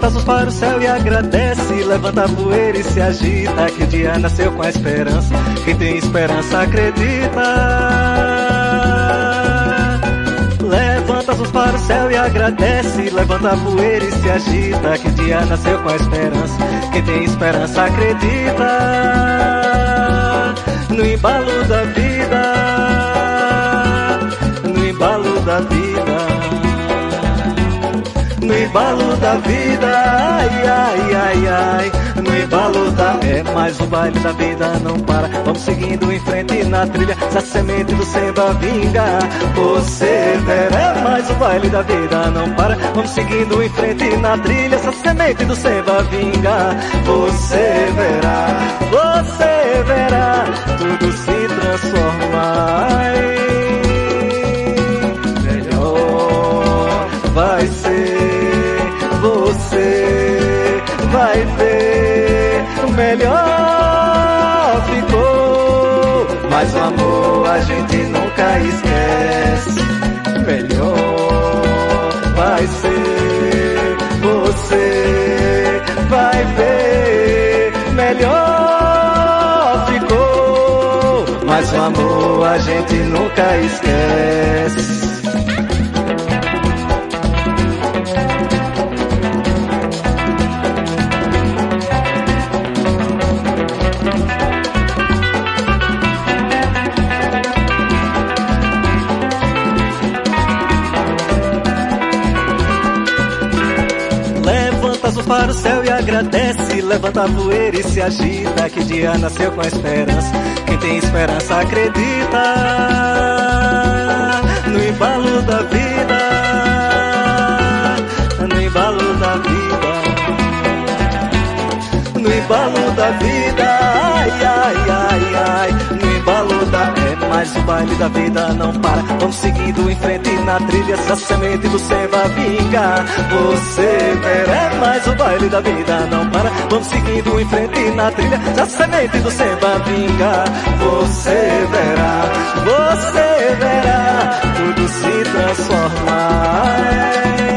Levanta as mãos para o céu e agradece, levanta a poeira e se agita, que o dia nasceu com a esperança, quem tem esperança acredita. Levanta as mãos para o céu e agradece, levanta a poeira e se agita, que o dia nasceu com a esperança, quem tem esperança acredita. No embalo da vida, no embalo da vida, no embalo da vida, ai, ai, ai, ai, no embalo da... É mais um baile da vida, não para, vamos seguindo em frente na trilha, se a semente do samba vinga, você verá. É mais um baile da vida, não para, vamos seguindo em frente na trilha, se a semente do samba vinga, você verá, tudo se transformar em melhor, vai ser, você vai ver, melhor ficou, mas o amor a gente nunca esquece, melhor vai ser, você vai ver, melhor ficou, mas o amor a gente nunca esquece. Para o céu e agradece, levanta a poeira e se agita, que dia nasceu com a esperança, quem tem esperança acredita. No embalo da vida, no embalo da vida, no embalo da vida, ai, ai, ai, ai, no embalo da... É mais um baile da vida, não para, vamos seguindo em frente na trilha, se a semente do samba vinga, você verá. É mais um baile da vida, não para, vamos seguindo em frente na trilha, se a semente do samba vinga, você verá, tudo se transformar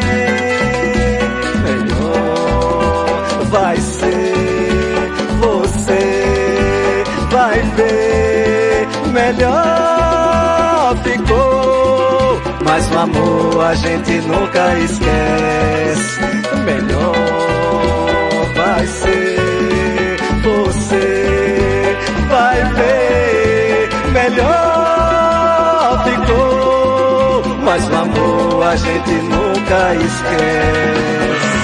em melhor, vai ser, você vai ver, melhor ficou, mas o amor a gente nunca esquece, melhor vai ser, você vai ver, melhor ficou, mas o amor a gente nunca esquece.